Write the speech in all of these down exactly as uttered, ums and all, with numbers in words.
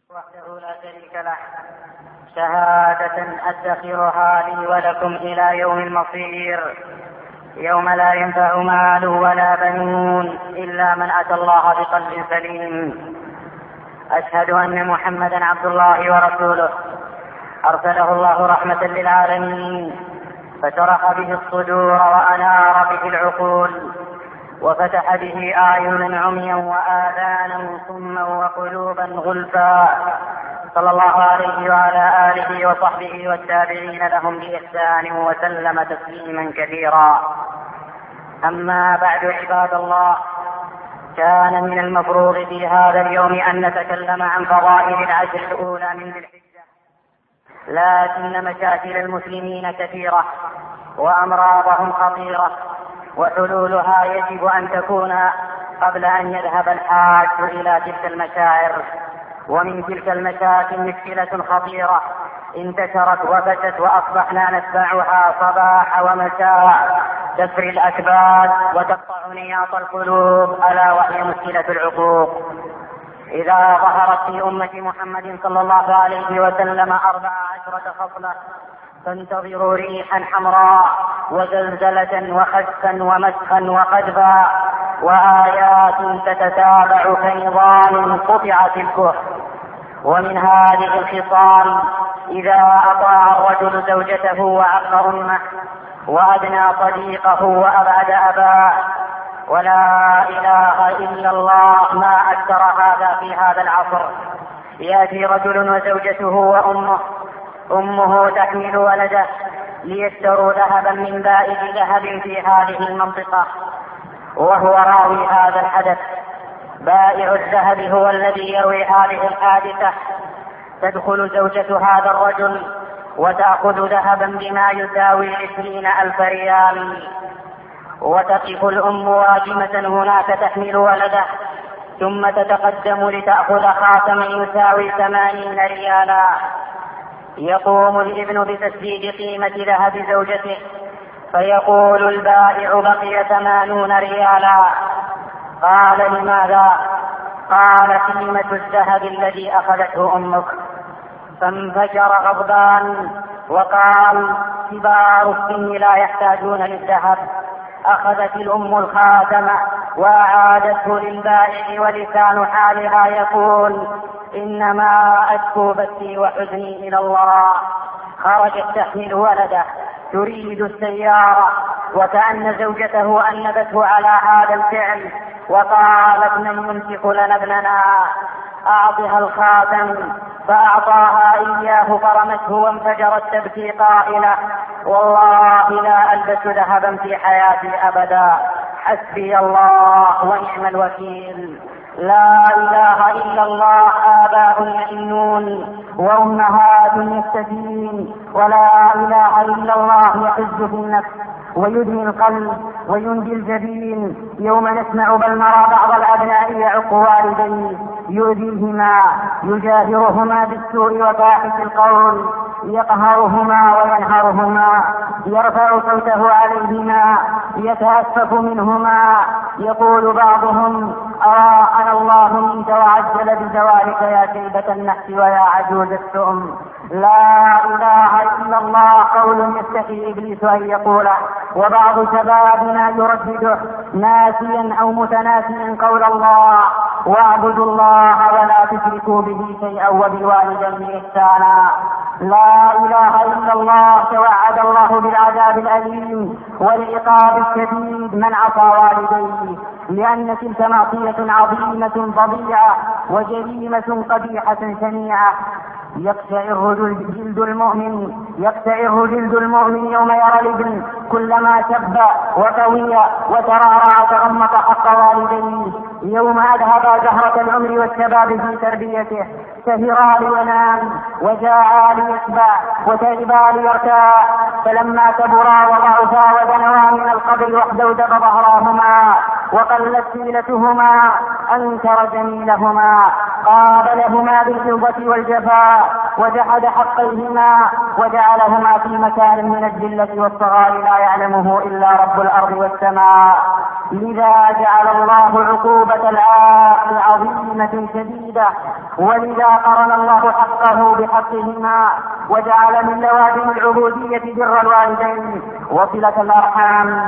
وحده لا شريك له شهادة أدخرها لي ولكم إلى يوم المصير، يوم لا ينفع مال ولا بنون إلا من أتى الله بقلب سليم. أشهد أن محمدا عبد الله ورسوله أرسله الله رحمة للعالمين، فشرح به الصدور وأنار به العقول، وفتح به أعين عميا وآذانا صما وقلوبا غلفا، صلى الله عليه وعلى آله وصحبه والتابعين لهم بإحسان وسلم تسليما كثيرا. أما بعد، عباد الله، كان من المفروض في هذا اليوم أن نتكلم عن فضائل العشر الأولى من ذي الحجة، لكن مشاكل المسلمين كثيرة وأمراضهم خطيرة، وحلولها يجب أن تكون قبل أن يذهب الحاج إلى تلك المشاعر. ومن تلك المشاكل مشكلة خطيرة انتشرت وفتت وأصبحنا نتبعها صباح ومساء، تسري الأكباد وتقطع نياط القلوب، ألا وهي مشكلة العقوق. إذا ظهرت في أمة محمد صلى الله عليه وسلم أربع عشرة خصلة، فانتظروا ريحا حمراء وزلزلة وخسفا ومسخا وقذفا وآيات تتتابع كنظام قطعت الكهف. ومن هذه الخصال: إذا أطاع الرجل زوجته وعق أمه، وأدنى صديقه وأبعد أباه. ولا إله إلا الله، ما أكثر هذا في هذا العصر. يأتي رجل وزوجته وأمه، أمه تحمل ولده ليشتروا ذهبا من بائع ذهب في هذه المنطقة، وهو راوي هذا الحدث. بائع الذهب هو الذي يروي هذه الحادثة. تدخل زوجة هذا الرجل وتأخذ ذهبا بما يساوي عشرين ألف ريال، وتقف الأم واجمة هناك تحمل ولده، ثم تتقدم لتأخذ خاتما يساوي ثمانين ريالا. يقوم الابن بتسديد قيمة ذهب زوجته، فيقول البائع: بقي ثمانون ريالا. قال: لماذا؟ قال: قيمة الذهب الذي أخذته أمك. فانفجر غضبان وقال: كبار السن لا يحتاجون للذهب. أخذت الأم الخاتم وأعادته للبائع، ولسان حالها يقول: إنما أشكو بثي وحزني إلى الله. خرجت تحمل ولده تريد السيارة، وكأن زوجته أنبته على هذا الفعل، وقالت: من يمسك لنا ابننا؟ أعطها الخاتم. فأعطاها إياه فرمته وانفجرت تبكي قائلة: والله لا ألبس ذهبا في حياتي أبدا، حسبي الله ونعم الوكيل. لا إله إلا الله. آباء يئنون وأمهات يستدين، ولا إله إلا الله يحز في النفس ويدني القلب وينجي الجبين. يوم نسمع بل نرى بعض الأبناء يعق والديه، يؤذيهما، يجاهرهما بالسوء وفاحش القول، يقهرهما وينهرهما، يرفع صوته عليهما، يتأسف منهما. يقول بعضهم: أراحنا الله منك وعجل بزوالك يا شيبة النحس ويا عجوز السؤم. لا إله إلا الله قول يستحي إبليس أن يقوله، وبعض شبابنا يردده ناسيا أو متناسيا قول الله: واعبدوا الله ولا تشركوا به شيئا وبالوالدين إحسانا. لا إله إلا الله. توعد الله بالعذاب الأليم والعقاب الشديد من عصى والديه، لأن تلك معصية عظيمة فظيعة وجريمة قبيحة شنيعة. يقشعر جلد المؤمن يقشعر جلد المؤمن يوم يرى الابن كلما شب وقوي وترعرع تغمط حق والديه، يوم أذهب زهرة العمر والشباب في تربيته، سهرا لينام وجاعا ليشبع وتعبا ليرتاع، فلما كبرا وضعفا ودنوا من القبر واحدودب ظهراهما وقلت سيلتهما أنكر جميلهما، قابلهما بالفضة والجفاء وجحد حقيهما وجعلهما في مكان من الذلة والصغار لا يعلمه إلا رب الأرض والسماء. لذا جعل الله عقوبة العاق عظيمة شديدة، ولذا قرن الله حقه بحقهما وجعل من لوازم العبودية بر الوالدين وصلة الأرحام.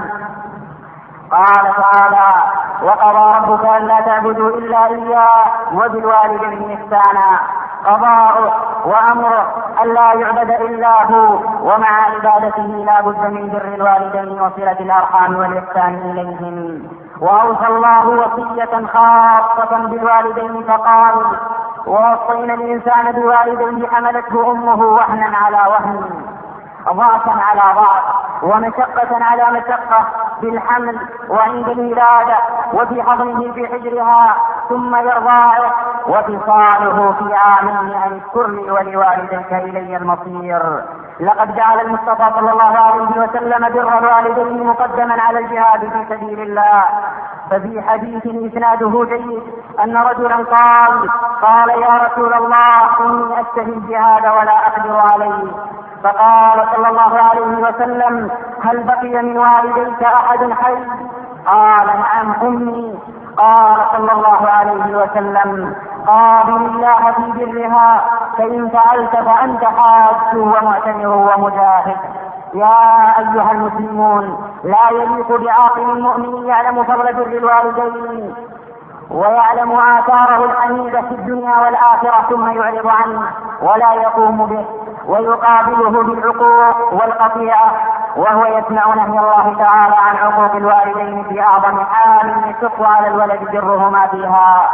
قال تعالى: وقضى ربك ألا تعبدوا إلا إياه وبالوالدين إحسانا. قضاؤه وأمره ألا يعبد إلا هو، ومع عبادته لا بد من بر الوالدين وصلة الأرحام والإحسان إليهم. وأوصى الله وصية خاصة بالوالدين فقال: ووصينا الإنسان بوالديه حملته أمه وهنا على وهن، ضعفا على ضعف، ومشقة على مشقة، بالحمل وعند الولادة وفي حضنه في حجرها ثم يرضاعه، وفصاله في عامين أن اشكر لي ولوالديك إلي المصير. لقد جعل المصطفى صلى الله عليه وسلم بر الوالدين مقدما على الجهاد في سبيل الله. ففي حديث إسناده جيد أن رجلا قال: قال يا رسول الله إني أشتهي الجهاد ولا أقدر عليه. فقال صلى الله عليه وسلم: هل بقي من والديك أحد حي؟ قال: نعم أمي. قال صلى الله عليه وسلم: قابل الله في برها، فإن فعلت فأنت حاج ومعتمر ومجاهد. يا أيها المسلمون، لا يليق بعاقل المؤمن يعلم فضل بر الوالدين ويعلم آثاره الحميدة في الدنيا والآخرة ثم يعرض عنه ولا يقوم به ويقابله بالعقوق والقطيعة، وهو يسمع نهي الله تعالى عن عقوق الوالدين في أعظم حال يشق على الولد برهما فيها.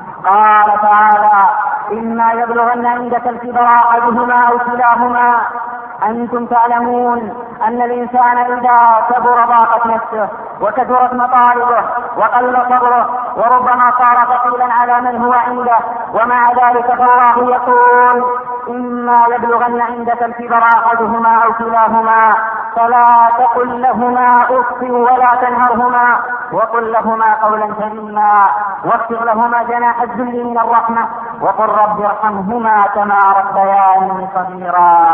قال تعالى: إما يبلغن عندك الكبر أحدهما أو كلاهما. أنتم تعلمون أن الإنسان إذا كبر ضاقت نفسه وكثرت مطالبه وقل صبره وربما صار ثقيلا على من هو عنده، ومع ذلك فالله يقول: إما يبلغن عندك الكبر أحدهما أو كلاهما فلا تقل لهما أف ولا تنهرهما وقل لهما قولا كريما واخفض لهما جناح الذل من الرحمة وقل رب ارحمهما كما ربياني صغيرا.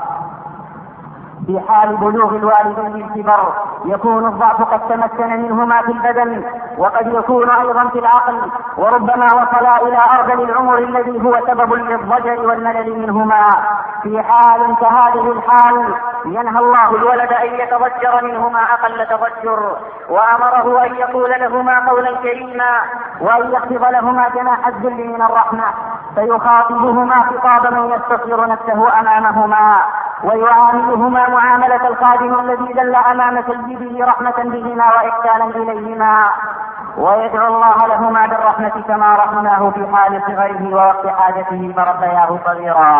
في حال بلوغ الوالدين الكبر يكون الضعف قد تمكن منهما في البدن وقد يكون أيضا في العقل، وربما وصلا إلى أرذل العمر الذي هو سبب للضجر والملل منهما. في حال كهذه الحال ينهى الله الولد أن يتضجر منهما أقل تضجر، وأمره أن يقول لهما قولا كريما وأن يخفض لهما جناح الذل من الرحمة، فيخاطبهما خطاب من يستصغر نفسه أمامهما ويعاملهما معاملة الخادم الذي دل أمام سيده رحمة بهما وإحسانا إليهما، ويدعو الله لهما بالرحمة كما رحمناه في حال صغره ووقت حاجته فربياه صغيرا.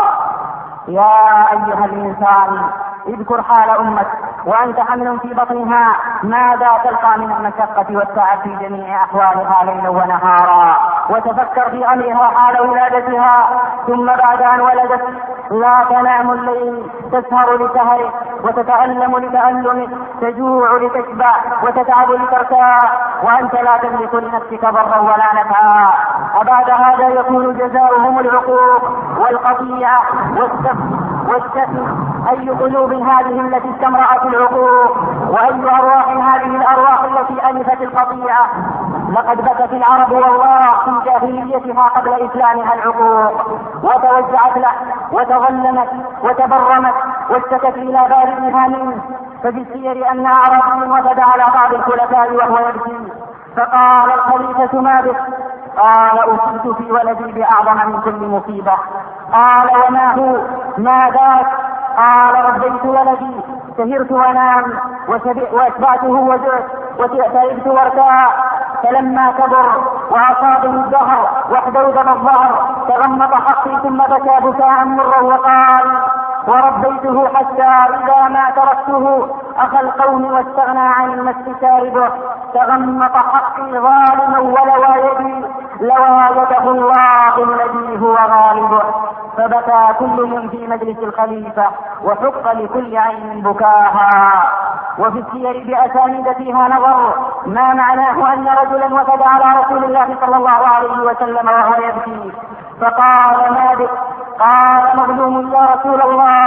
يا أيها الإنسان، اذكر حال أمك وأنت حمل في بطنها ماذا تلقى من المشقة والتعب في جميع أحوالها ليلا ونهارا، وتفكر في أمرها حال ولادتها، ثم بعد أن ولدت لا تنام الليل، تسهر لسهرك وتتألم لتألمك، تجوع لتشبع وتتعب لترتاح، وأنت لا تملك لنفسك ضرا ولا نفعا. وبعد هذا يكون جزاؤهم العقوق والقطيعة والسفك والشتم. أي قلوب هذه التي استمرأت العقوق، وأي أرواح هذه الأرواح التي ألفت القطيعة. لقد بكت العرب والله في جاهليتها قبل إسلامها العقوق، وتوجعت له وتظلمت وتبرمت واشتكت إلى بارئها منه. ففي السير أن أعرابي وفد على بعض الخلفاء وهو يبكي، فقال الخليفة: ما بك؟ قال: أصبت في ولدي بأعظم من كل مصيبة. قال: وما هو؟ ما ذاك؟ قال: ربيت ولدي، سهرت ونام وأشبعته وجعت وتعبت وارتاح، فلما كبر وأصابني الدهر واحدودم الظهر تغمض حقي ثم بكى بكاء مرا وقال: وربيته حتى إذا ما تركته أخى القوم واستغنى عن المس شاربه، تغمض حقي ظالما ولوى يدي لوى يده الله الذي هو غالبه. فبكى كل من في مجلس الخليفة وحق لكل عين بكاها. وفي السير بأسانيد فيها نظر ما معناه أن رجلا وفد على رسول الله صلى الله عليه وسلم وهو يبكي، فقال: ما بك؟ قال: مظلوم يا رسول الله.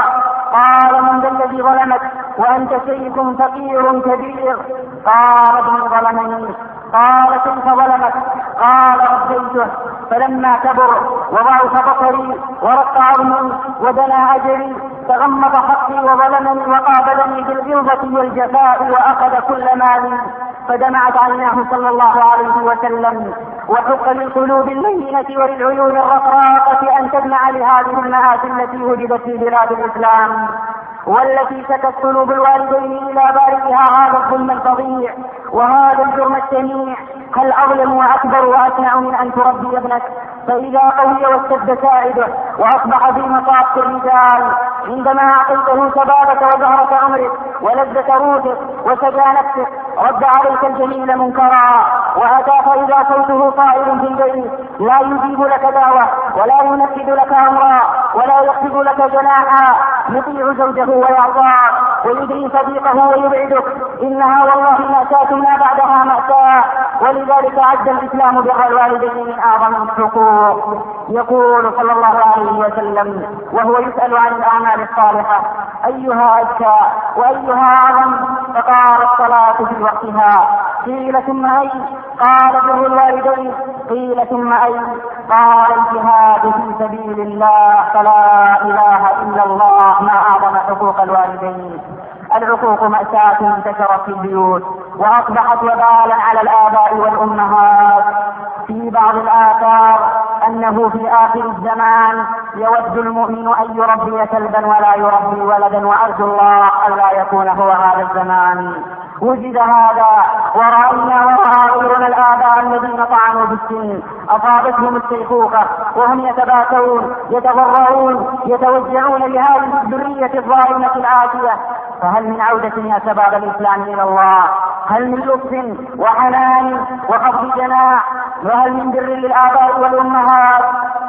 قال من ذا الذي ظلمك وأنت شيخ فقير كبير؟ قال ابني ظلمني. قال كيف ظلمك؟ قال ربيته فلما كبر وضعف بصري ورق عظمي ودنا أجري تغمض حقي وظلمني وقابلني بالغلظة والجفاء وأخذ كل مالي، فدمعت عيناه صلى الله عليه وسلم. وحق للقلوب اللينة وللعيون الرقراقة أن تدمع لهذه المآسي التي وجدت في بلاد الإسلام، والتي شكت قلوب الوالدين إلى بارئها هذا الظلم الفظيع وهذا الجرم الشنيع. هل أظلم وأكبر وأسمع من أن تربي ابنك فإذا قوي واشتد ساعده وأصبح في مصاف الرجال عندما أعطيته شبابك وزهرة عمرك ولذة روحك وسجى نفسك رد عليك الجميل منكرا، وأتاك إذا صوته طائر في البيت لا يجيب لك دعوة ولا ينفذ لك أمرا ولا يخفض لك جناحا، يطيع زوجه ويرضاه ويدري صديقه ويبعدك. إنها والله مأساة ما بعدها مأساة، ولذلك عد الإسلام بر الوالدين من أعظم الحقوق. يقول صلى الله عليه وسلم وهو يسأل عن الأعمال الصالحة أيها أزكى وأيها أعظم؟ فقال الصلاة في وقتها. قيل ثم أي؟ قال بر الوالدين. قيل ثم أي؟ قال الجهاد في سبيل الله، فلا إله إلا الله ما أعظم حقوق الوالدين. العقوق مأساة انتشرت في البيوت وأصبحت وبالا على الآباء والأمهات. في بعض الآثار أنه في آخر الزمان يود المؤمن أن يربي كلبا ولا يربي ولدا، وأرجو الله ألا يكون هو هذا الزمان. وجد هذا ورأينا ورأى غيرنا الآباء الذين طعنوا بالسن أصابتهم الشيخوخة وهم يتباكون يتضرعون يتوجعون لهذه الذرية الظالمة العاتية. فهل من عودة يا شباب الإسلام إلى الله؟ هل من لطف وحنان وخفض جناح؟ وهل من بر للآباء والأمهات؟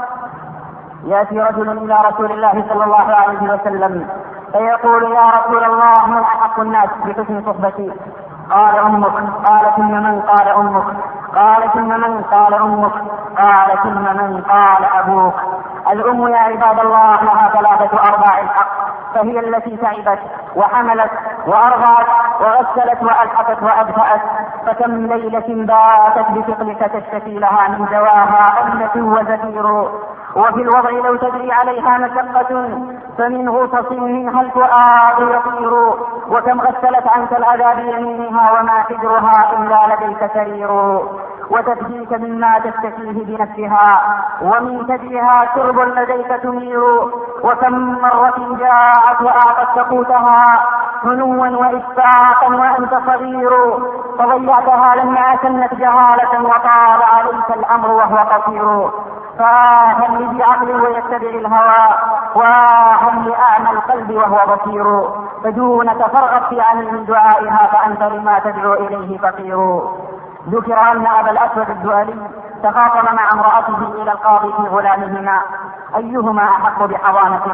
يأتي رجل إلى رسول الله صلى الله عليه وسلم فيقول يا رسول الله من أحق الناس بحسن صحبتي؟ قال أمك. قال ثم من؟ قال أمك. قال ثم من؟ قال أمك. قال ثم من؟ قال أبوك. الأم يا عباد الله لها ثلاثة أرباع الحق، فهي التي تعبت وحملت وأرضعت وغسلت وألحقت وأدفأت، فكم ليلة باتت بثقلك تشتكي لها من دواها أمة وزفير، وفي الوضع لو تجري عليها مشقة فمن غصص منها الفؤاد يطير، وكم غسلت عنك الأذى بيمينها وما حجرها إلا لديك سرير، وتفديك مما تستفيه بنفسها ومن ثديها شرب لديك تمير، وكم مرة جاءت وأعطت قوتها هنوا وإشفاقا وأنت صغير، فضيعتها لما أسنت جهالة وطال عليك الأمر وهو قصير. فآها لذي عقل ويتبع الهوى وآها لأعمى القلب وهو بصير، فدونك فارغب في عمل من دعائها فأنت لما تدعو إليه فقير. ذكر أن أبا الأسود الدؤلي تخاصم مع امرأته إلى القاضي في غلامهما أيهما أحق بحضانته،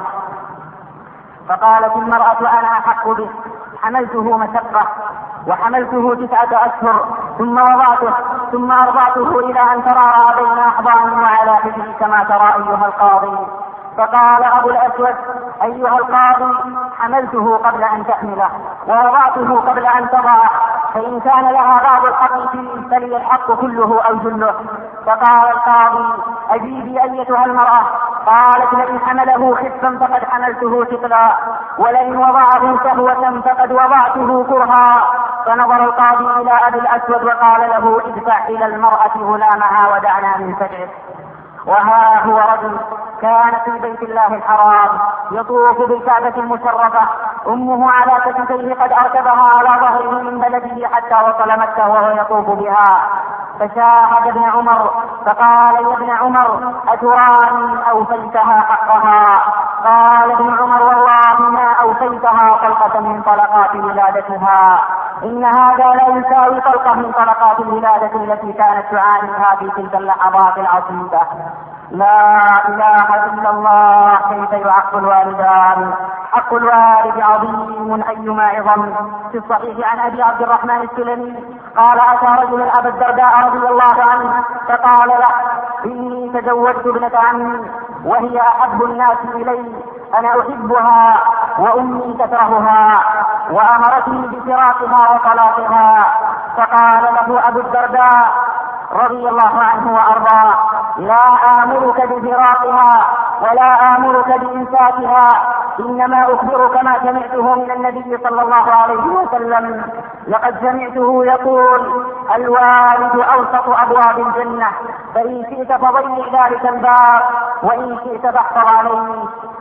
فقالت المرأة أنا أحق به، حملته مشقة وحملته تسعة أشهر ثم وضعته ثم أرضعته إلى أن ترعرع بين أحضانه وعلى حجري كما ترى أيها القاضي. فقال أبو الأسود أيها القاضي حملته قبل أن تحمله ووضعته قبل أن تضعه، فإن كان لها بعض الحق فيه فلي الحق كله أو جله. فقال القاضي أجيبي أيتها المرأة. قالت لئن حمله خفا فقد حملته ثقلا ولئن وضعه شهوة فقد وضعته كرها. فنظر القاضي إلى أبي الأسود وقال له ادفع إلى المرأة غلامها ودعنا من سجعه. وها هو رجل كان في بيت الله الحرام يطوف بالكعبة المشرفة، أمه على كتفيه قد أركبها على ظهره من بلده حتى وصل مكة وهو يطوف بها، فشاهد ابن عمر فقال يا ابن عمر أتراني أوفيتها حقها؟ قال ابن عمر والله ما أوفيتها طلقة من طلقات ولادتها، إن هذا لا يساوي طلقة من طلقات الولادة التي كانت تعانيها في تلك اللحظات العصيبة. لا إله إلا الله. كيف يعق الوالدان حق الوالد عظيم أيما عظم. في الصحيح عن أبي عبد الرحمن السلمي قال أتى رجل أبا الدرداء رضي الله عنه فقال له إني تزوجت ابنة عمي وهي أحب الناس إلي، أنا أحبها وأمي تكرهها وأمرتني بفراقها وطلاقها. فقال له أبو الدرداء رضي الله عنه وأرضاه لا آمرك بفراقها ولا آمرك بإمساكها، إنما أخبرك ما سمعته من النبي صلى الله عليه وسلم. لقد سمعته يقول الوالد أوسط أبواب الجنة، فإن شئت فضيع ذلك الباب وإن شئت فاحفظ عليه.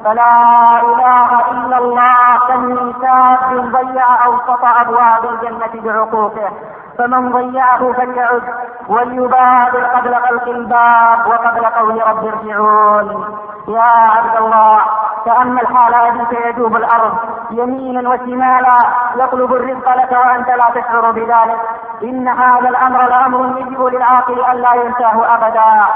فلا إله إلا الله كم من شاب ضيع أوسط أبواب الجنة بعقوقه، فمن ضيعه فليعد وليبادر قبل خلق الباب وقبل قول رب ارجعون. يا عبد الله تأمل حال أبيك يجوب الأرض يمينا وشمالا يطلب الرزق لك وأنت لا تشعر بذلك. إن هذا الأمر لأمر يجب للعاقل ألا ينساه أبدا.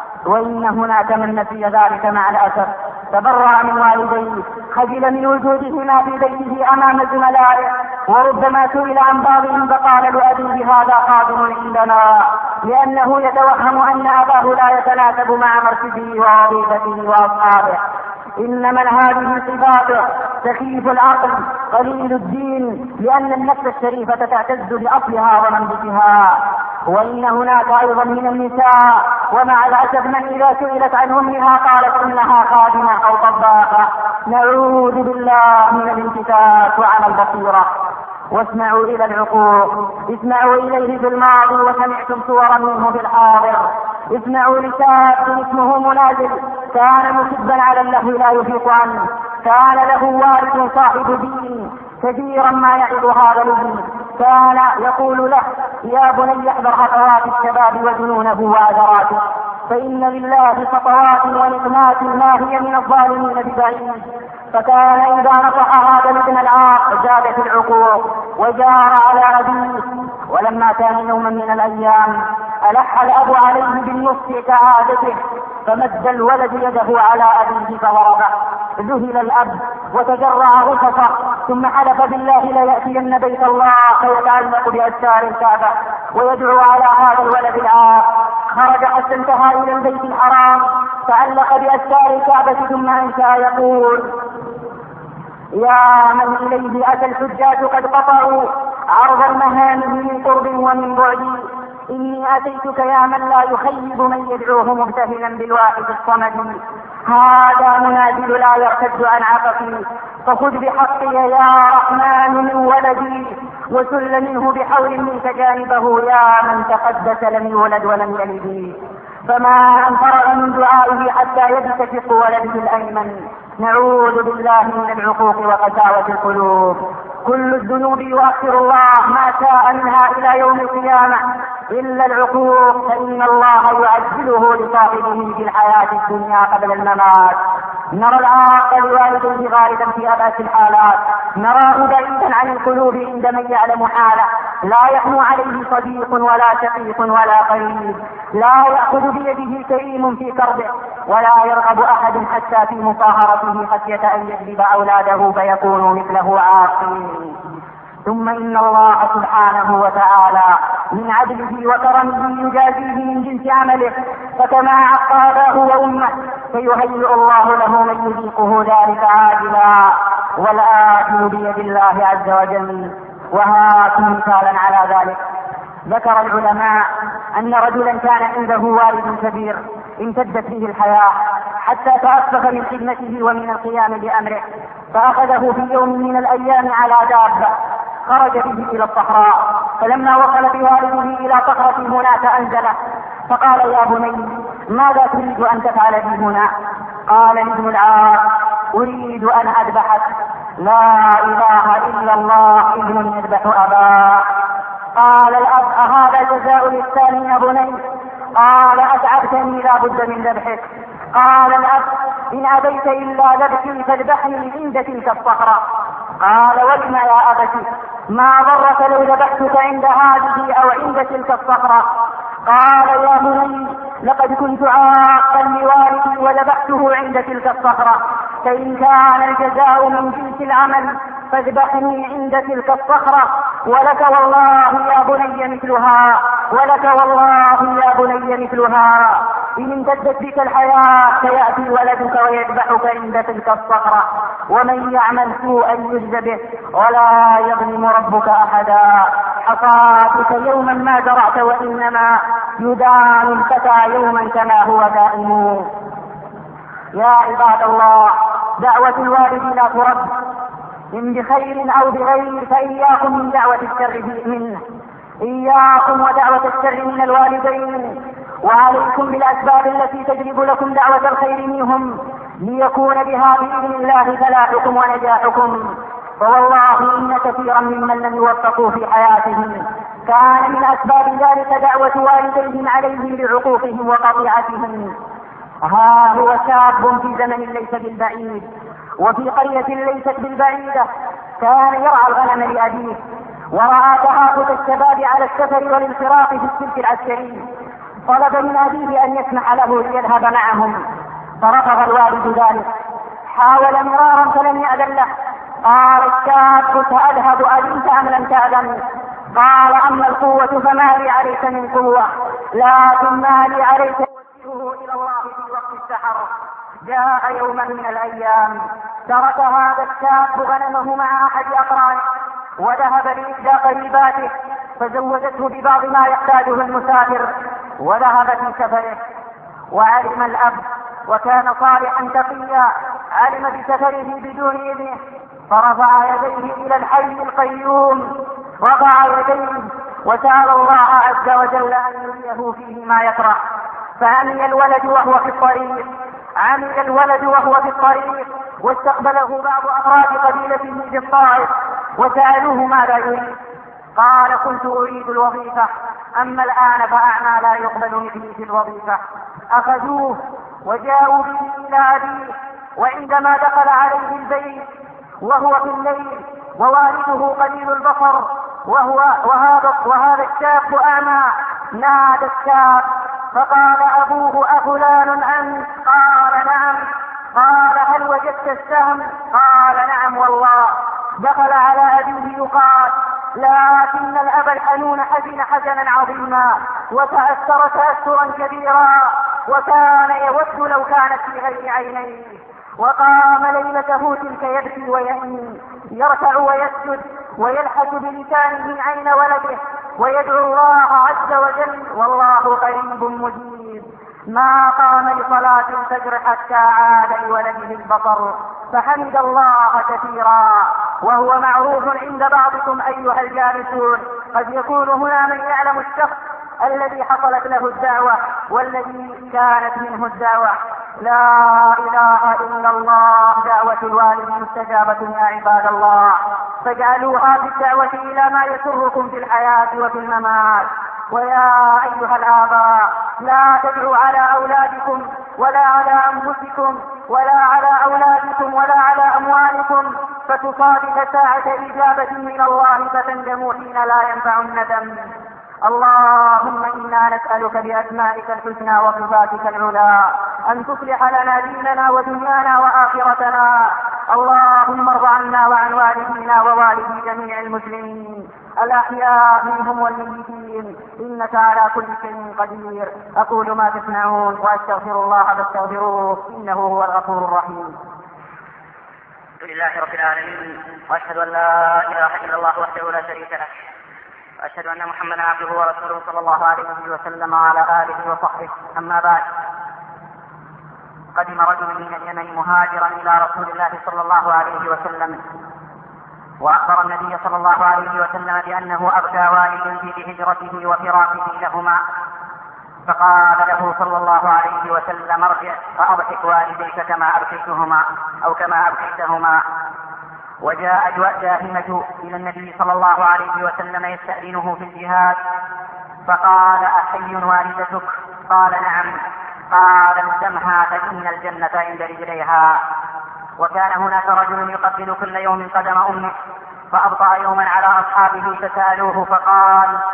وإن هناك من نسي ذلك مع الأسف، تبرأ من والديه، خجل من وجودهما في بيته أمام زملائه، وربما سئل عن بعضهم فقال لأبيه هذا قادم عندنا، لأنه يتوهم أن أباه لا يتناسب مع مرشده ووظيفته وأصحابه. إن من هذه صفاته سخيف العقل قليل الدين، لأن النفس الشريفة تعتز بأصلها ومنبتها. وإن هناك أيضا من النساء ومع الأسف من إذا سئلت عن أمها قالت إنها خادمة أو طباخة. نعوذ بالله من الانتكاس وعن البصيرة. واسمعوا إلى العقوق، اسمعوا إليه في الماضي وسمعتم صورا منه في الحاضر. اسمعوا لشاب اسمه منازل كان مسبا على اللهو لا يفيق عنه، كان له والد صاحب دين كثيرا ما يعظ هذا الابن، كان يقول له يا بني احذر خطوات الشباب وجنونه وعذراته، فإن لله خطوات ونقمات ما هي من الظالمين ببعيد. فكان إذا نصح هذا الابن العاق زاد في العقوق وجار على أبيه. ولما كان يوما من الأيام ألح الأب عليه بالنصح كعادته، فمد الولد يده على أبيه فضربه. ذهل الأب وتجرع غصصه، ثم حلف بالله ليأتين بيت الله فيتعلق بأستار الكعبة ويدعو على هذا الولد العاق. خرج حتى انتهى إلى البيت الحرام، تعلق بأستار الكعبة ثم أنشأ يقول يا من إليه أتى الحجاج قد قطعوا عرض المهام من قرب ومن بعد، إني أتيتك يا من لا يخيب من يدعوه مبتهلا بالواحد الصمد. هذا منازل لا يرتد عن عطفي، فخذ بحقي يا رحمن من ولدي وسل منه بحول منك جانبه، يا من تقدس لم يولد ولم يلد. فما أن فرغ من دعائه حتى يبت شق ولده الأيمن. نعوذ بالله من العقوق وقساوة القلوب. كل الذنوب يؤخر الله ما شاء منها إلى يوم القيامة إلا العقوق، فإن الله يعجله لصاحبه في الحياة الدنيا قبل الممات. نرى العاق لوالديه غالبا في أبأس الحالات، نراه بعيدا عن القلوب عند من يعلم حاله، لا يحنو عليه صديق ولا شقيق ولا قريب، لا يأخذ بيده كريم في كربه، ولا يرغب أحد حتى في مصاهرته خشية أن يجلب أولاده فيكونوا مثله عاقين. ثم إن الله سبحانه وتعالى من عدله وكرمه يجازيه من جنس عمله، فكما عق أباه وأمه فيهيئ الله له من يذيقه ذلك عاجلا، والآجل بيد الله عز وجل. وهاكم مثالا على ذلك. ذكر العلماء أن رجلا كان عنده والد كبير امتدت به الحياة حتى تأسف من خدمته ومن القيام بأمره، فأخذه في يوم من الأيام على دابة خرج به إلى الصحراء، فلما وصل بوالده إلى صخرة هناك أنزله، فقال يا بني ماذا تريد أن تفعل بي هنا؟ قال لابن العاق أريد أن أذبحك. لا إله إلا الله، ابن يذبح أباه. قال الأب أهذا جزاء الإحسان يا بني؟ قال أتعبتني لا بد من ذبحك. قال الأب إن أبيت إلا ذبحي فاذبحني عند تلك الصخرة. قال ولم يا أبتي؟ ما ضرك لو ذبحتك عند هذه أو عند تلك الصخرة؟ قال يا بني لقد كنت عاقا لوالدي وذبحته عند تلك الصخرة، فإن كان الجزاء من جنس العمل فاذبحني عند تلك الصخرة، ولك والله يا بني مثلها، ولك والله يا بني مثلها. إن امتدت بك الحياة سيأتي ولدك ويذبحك عند تلك الصخرة، ومن يعمل سوءا يجز به ولا يظلم ربك أحدا. حصادك يوما ما زرعت، وإنما يدان الفتى يوما كما هو دائم. يا عباد الله، دعوة الوالد لا ترد، إن بخير أو بغير، فإياكم من دعوة الشر منه، إياكم ودعوة الشر من الوالدين، وعليكم بالأسباب التي تجلب لكم دعوة الخير منهم، ليكون بها بإذن الله فلاحكم ونجاحكم. فوالله إن كثيرا ممن لم يوفقوا في حياتهم كان من أسباب ذلك دعوة والديهم عليهم بعقوقهم وقطيعتهم. ها هو شاب في زمن ليس بالبعيد وفي قرية ليست بالبعيدة كان يرعى الغنم لأبيه، ورأى تهافت الشباب على السفر والانخراط في السلك العسكري، طلب من أبيه أن يسمح له ليذهب معهم، فرفض الوالد ذلك، حاول مرارا فلم يأذن له. قال الشاب: سأذهب أذنت أم لم تأذن؟ قال: أما القوة فما لي عليك من قوة، لكن ما لي عليك وجهه إلى الله في وقت السحر. جاء يوما من الأيام ترك هذا الشاب غنمه مع أحد أقرانه وذهب لإحدى قريباته فزوجته ببعض ما يحتاجه المسافر وذهب في سفره. وعلم الأب وكان صالحا تقيا، علم بسفره بدون إذنه، فرفع يديه إلى الحي القيوم، رفع يديه وسأل الله عز وجل أن يريه فيه ما يكره. فعمي الولد وهو في الطريق عمي الولد وهو في الطريق واستقبله بعض أفراد قبيلته بالطائف وسألوه ماذا يريد. قال: كنت أريد الوظيفة، أما الآن فأعمى لا يقبل مثلي في الوظيفة. أخذوه وجاءوا به إلى أبيه، وعندما دخل عليه البيت وهو في الليل ووالده قليل البصر وهو وهذا, وهذا الشاب أعمى، نادى الشاب فقال: أبوه أفلان أنت؟ قال: نعم. قال: هل وجدت السهم؟ قال: نعم والله. دخل على أبيه يقال، لكن الأب الحنون حزن حزنا عظيما وتأثر تأثرا كبيرا، وكان يود لو كانت في غير عينيه. وقام ليلته تلك يبكي ويئن، يركع ويسجد ويلحس بلسانه عين ولده ويدعو الله عز وجل، والله قريب مجيب. ما قام لصلاة الفجر حتى عاد لولده البصر، فحمد الله كثيرا. وهو معروف عند بعضكم أيها الجالسون، قد يكون هنا من يعلم الشخص الذي حصلت له الدعوة والذي كانت منه الدعوة. لا إله إلا الله، دعوة الوالد مستجابة يا عباد الله، فاجعلوها في الدعوة إلى ما يسركم في الحياة وفي الممات. ويا أيها الآباء، لا تدعوا على أولادكم ولا على أنفسكم ولا على أولادكم ولا على أموالكم فتصادف ساعة إجابة من الله فتندموا حين لا ينفع الندم. اللهم إنا نسألك بأسمائك الحسنى وصفاتك العلى أن تصلح لنا ديننا ودنيانا وآخرتنا. اللهم ارض عنا وعن والدينا ووالدي جميع المسلمين الأحياء منهم والميتين، إنك على كل شيء قدير. أقول ما تسمعون وأستغفر الله فاستغفروه إنه هو الغفور الرحيم. الحمد لله رب العالمين، وأشهد أن لا إله إلا الله وحده لا شريك له، وأشهد أن محمدا عبده ورسوله صلى الله عليه وسلم وعلى آله وصحبه. أما بعد، قدم رجل من اليمن مهاجرا إلى رسول الله صلى الله عليه وسلم، وأخبر النبي صلى الله عليه وسلم بأنه أبكى والد في هجرته وفراقه لهما، فقال له صلى الله عليه وسلم: ارجع فأضحك والديك كما أبكيتهما أو كما أبكيتهما. وجاء جاهمة إلى النبي صلى الله عليه وسلم يستأذنه في الجهاد، فقال: أحي والدتك؟ قال: نعم. قال: الزمها فإن الجنة عند رجليها. وكان هناك رجل يقبل كل يوم قدم أمه، فأبطأ يوما على أصحابه فسألوه فقال: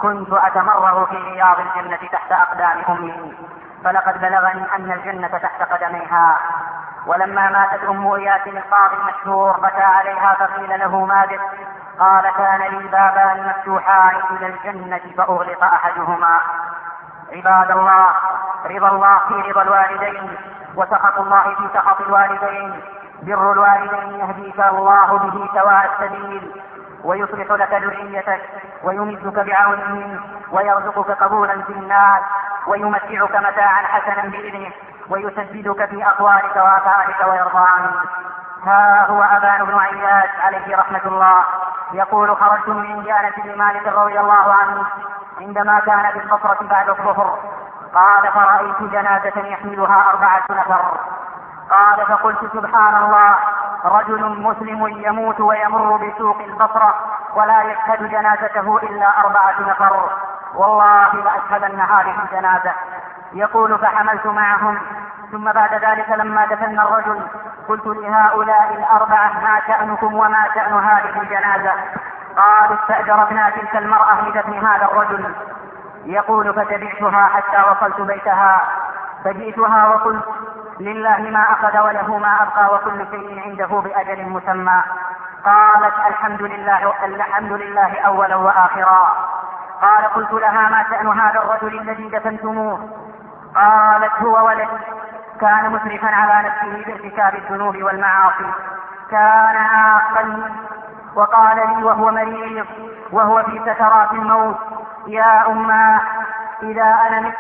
كنت أتمرغ في رياض الجنة تحت أقدام أمي، فلقد بلغني أن الجنة تحت قدميها. ولما ماتت أم إياس القاضي المشهور بكى عليها فقيل له ما بك؟ قال كان لي بابان مفتوحان إلى الجنة فأغلق أحدهما. عباد الله، رضا الله في رضا الوالدين، وسخط الله في سخط الوالدين. بر الوالدين يهديك الله به سواء السبيل، ويصلح لك ذريتك، ويمدك بعونه، ويرزقك قبولا في الناس، ويمتعك متاعا حسنا بإذنه، ويسددك في أقوالك وآفعالك ويرضى عنك. ها هو أبان بن عياش عليه رحمة الله يقول: خرجت من عند أنس بن مالك رضي الله عنه عندما كان بالبصرة بعد الظهر، قال: فرأيت جنازة يحملها أربعة نفر. قال: فقلت: سبحان الله، رجل مسلم يموت ويمر بسوق البصرة ولا يشهد جنازته إلا أربعة نفر، والله لأشهدن هذه الجنازة. يقول: فحملت معهم، ثم بعد ذلك لما دفن الرجل قلت لهؤلاء الأربعة: ما شأنكم وما شأن هذه الجنازة؟ قال: استأجرتنا تلك المرأة لدفن هذا الرجل. يقول: فتبعتها حتى وصلت بيتها، فجئتها وقلت: لله ما أخذ وله ما أبقى وكل شيء عنده بأجل مسمى. قالت: الحمد لله, الحمد لله أولا وآخرا. قال: قلت لها: ما شأن هذا الرجل الذي دفنتموه؟ قالت: هو ولد كان مسرفا على نفسه بارتكاب الذنوب والمعاصي، كان عاقا، وقال لي وهو مريض وهو في سكرات الموت: يا أماه، إذا أنا مت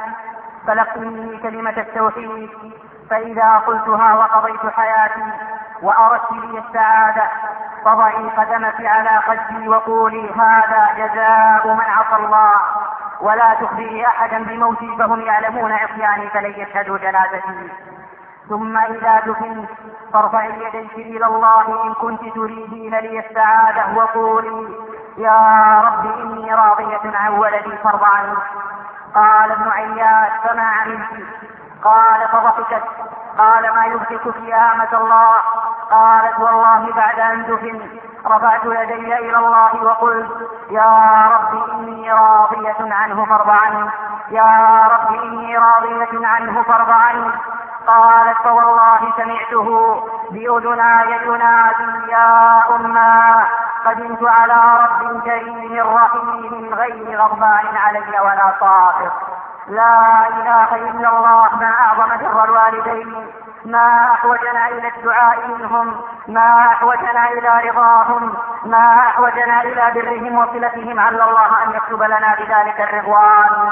فلقني كلمة التوحيد، فإذا قلتها وقضيت حياتي وأردت لي السعادة فضعي قدمك على خدي وقولي: هذا جزاء من عصى الله، ولا تخبري أحدا بموتي فهم يعلمون عصياني فلن يشهدوا جنازتي. ثم إذا دفنت فارفعي يديك إلى الله إن كنت تريدين لي السعادة، وقولي: يا رب إني راضية عن ولدي فارض عنه. قال ابن عياش: فما عملت؟ قال: فضحكت. قال: ما يضحكك يا أمة الله؟ قالت: والله بعد أن دفن رفعت يدي إلى الله وقلت: يا رب إني راضية عنه فارض عنه، يا رب إني راضية عنه فارض عنه. قالت: فوالله سمعته بأذناي ينادي: يا أماه، قدمت على رب كريم رحيم غير غضبان علي ولا صاخب. لا إله إلا الله، ما أعظم بر الوالدين، ما أحوجنا إلى الدعاء منهم، ما أحوجنا إلى رضاهم، ما أحوجنا إلى برهم وصلتهم، عل الله أن يكتب لنا بذلك الرضوان.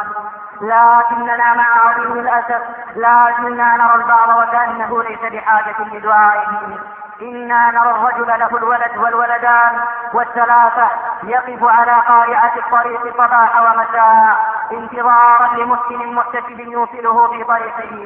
لكننا مع عظيم الأسف لا زلنا نرى البعض وكأنه ليس بحاجة لدعائهم. إنا نرى الرجل له الولد والولدان والثلاثة يقف على قارعة الطريق صباح ومساء انتظارا لمسكن محتسب يوصله في طريقه،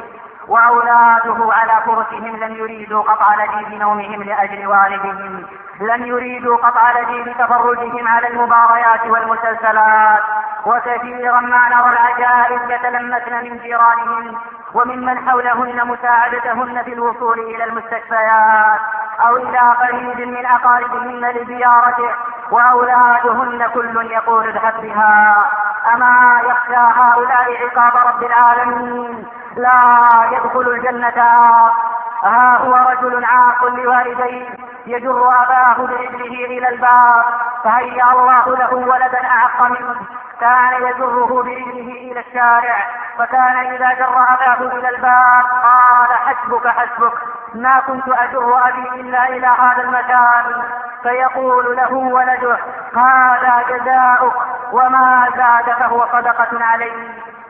وأولاده على فرشهم لم يريدوا قطع لذيذ نومهم لأجل والدهم، لم يريدوا قطع لذيذ تفرجهم على المباريات والمسلسلات. وكثيرا ما نرى العجائز يتلمسن من جيرانهم وممن حولهن مساعدتهن في الوصول إلى المستشفيات أو إلى قريب من أقاربهن لزيارته، وأولادهن كل يقول: اذهب بها. أما يخشى هؤلاء عقاب رب العالمين؟ لا يدخل الجنة. ها هو رجل عاق لوالديه يجر أباه برجله إلى الباب، فهيأ الله له ولدا أعق منه، كان يجره برجله إلى الشارع، فكان إذا جر أباه إلى الباب قال: حسبك حسبك، ما كنت أجر أبي إلا إلى هذا المكان. فيقول له ولده: هذا جزاؤك، وما زاد فهو صدقة عليه.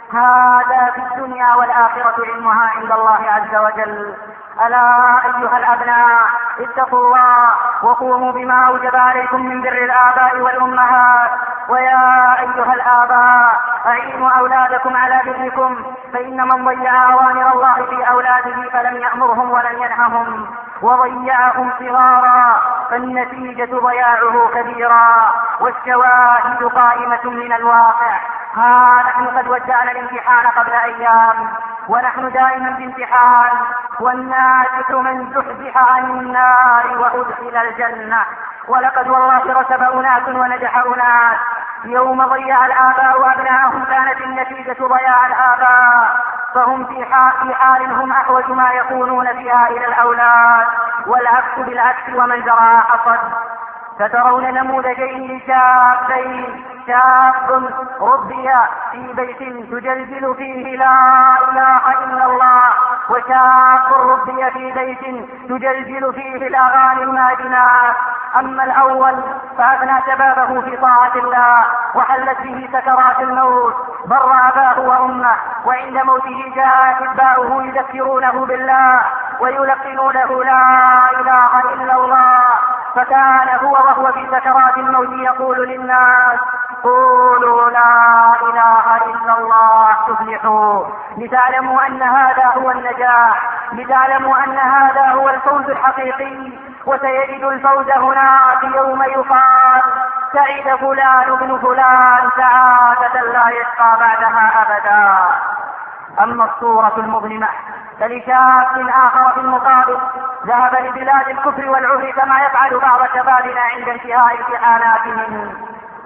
هذا في الدنيا والآخرة علمها عند الله عز وجل. ألا أيها الأبناء، اتقوا الله وقوموا بما أوجب عليكم من بر الآباء والأمهات. ويا أيها الآباء، أعينوا أولادكم على بركم، فإن من ضيع أوامر الله في أولاده فلم يأمرهم ولم ينههم وضيعهم صغارا فالنتيجة ضياعه كبيرا، والشواهد قائمة من الواقع. ها نحن قد ودعنا الامتحان قبل أيام، ونحن دائما بامتحان، والناجح من زحزح عن النار وأدخل الجنة. ولقد والله رسب أناس ونجح أناس، يوم ضيع الآباء أبناءهم كانت النتيجة ضياع الآباء، فهم في حال, حال هم أحوج ما يكونون فيها إلى الأولاد، والعكس بالعكس ومن زرع حصد. فترون نموذجين لشابين، شاب ربي في بيت تجلجل فيه لا إله إلا الله، وشاب ربي في بيت تجلجل فيه الأغاني الماجنات. أما الأول فأبنى شبابه في طاعة الله وحلت به سكرات الموت، بر أباه وأمه، وعند موته جاء أحباؤه يذكرونه بالله ويلقنونه لا إله إلا الله، فكان هو وهو في سكرات الموت يقول للناس قولوا لا إله إلا الله تفلحوا، لتعلموا أن هذا هو النجاح، لتعلموا أن هذا هو الفوز الحقيقي. وسيجد الفوز هناك يوم يقال سعد فلان بن فلان سعادة لا يشقى بعدها أبدا. أما الصورة المظلمة فلشاب آخر في المقابل ذهب لبلاد الكفر والعهر كما يفعل بعض شبابنا عند انتهاء امتحاناتهم،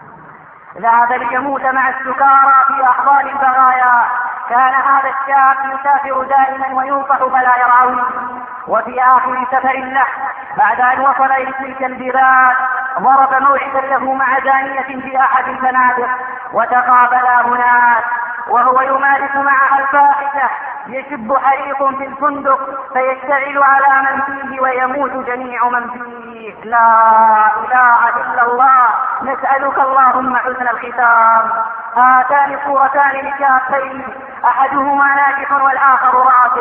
ذهب ليموت مع السكارى في أحضان البغايا. كان هذا الشاب يسافر دائما وينصح فلا يرعوي، وفي آخر سفر له بعد أن وصل إلى تلك البلاد ضرب موعدا له مع زانية في أحد الفنادق، وتقابلا هناك وهو يمارس معها الفاحشة، يشب حريق في الفندق فيشتعل على من فيه ويموت جميع من فيه. لا إله إلا الله، نسألك اللهم حسن الختام. هاتان صورتان لشابين أحدهما ناجح والآخر راسب،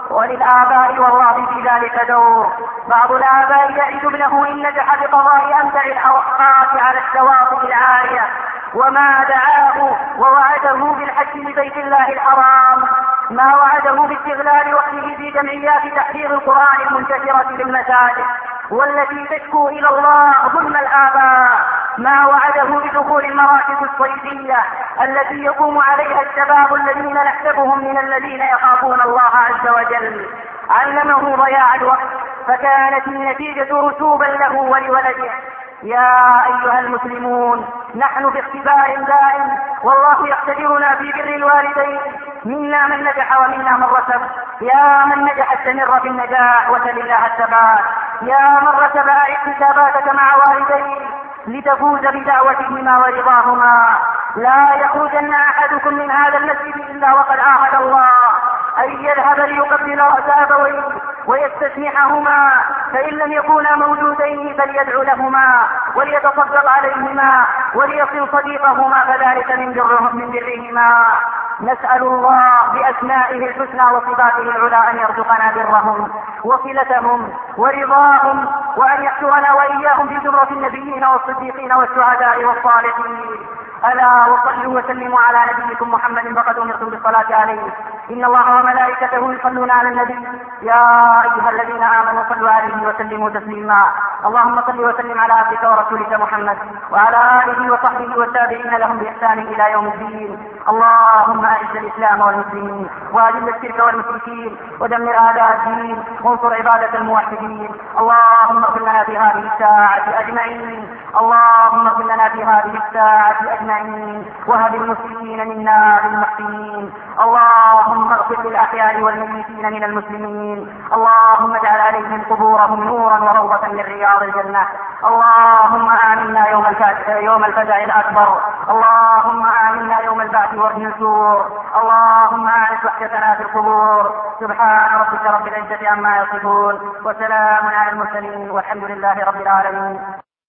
وللآباء والله في ذلك دور. بعض الآباء يعد ابنه إن نجح بقضاء أمتع الأوقات على الشواطئ العالية، وما دعاه ووعده بالحج لبيت الله الحرام، ما وعده باستغلال وقته في جمعيات تحفيظ القرآن المنتشرة في المساجد والتي تشكو إلى الله ظلم الآباء، ما وعده بدخول المراكز الصيفية التي يقوم عليها الشباب الذين نحسبهم من الذين يخافون الله عز وجل. علمه ضياع الوقت فكانت النتيجة رسوبا له ولولده. يا أيها المسلمون، نحن في اختبار دائم، والله يختبرنا في بر الوالدين، منا من نجح ومنا من رسب. يا من نجح استمر في النجاح وسل الله الثبات، يا من رسب أعد حساباتك مع والديك لتفوز بدعوتهما ورضاهما. لا يخرجن أحدكم من هذا المسجد إلا وقد عاهد الله أن يذهب ليقبل رأس أبويه ويستسمحهما، فإن لم يكونا موجودين فليدعو لهما وليتصدق عليهما وليصل صديقهما، فذلك من برهم من برهما. نسأل الله بأسمائه الحسنى وصفاته العلى أن يرزقنا برهم وصلتهم ورضاهم، وأن يحشرنا وإياهم في زمرة النبيين والصديقين والشهداء والصالحين. ألا وصلوا وسلموا على نبيكم محمد فقد أمرتم بالصلاة عليه، إن الله وملائكته يصلون على النبي يا أيها الذين آمنوا صلوا عليه وسلموا تسليما. اللهم صل وسلم على عبدك ورسولك محمد وعلى آله وصحبه والتابعين لهم بإحسان إلى يوم الدين. اللهم أعز الإسلام والمسلمين وأذل الشرك والمشركين ودمر أعداء الدين وانصر عبادة الموحدين. اللهم اغفر لنا في هذه الساعة أجمعين، اللهم اغفر لنا في هذه الساعة أجمعين، وهب المسلمين منا للمحسنين. اللهم اغفر للأحياء والميتين من المسلمين، اللهم اجعل عليهم قبورهم نورا وروضة من رياض الجنة. اللهم آمنا يوم الفزع يوم الفزع الأكبر، اللهم آمنا يوم البعث والنشور، اللهم أعنس وحشتنا في القبور. سبحان ربك رب العزة عما يصفون وسلام على المرسلين والحمد لله رب العالمين.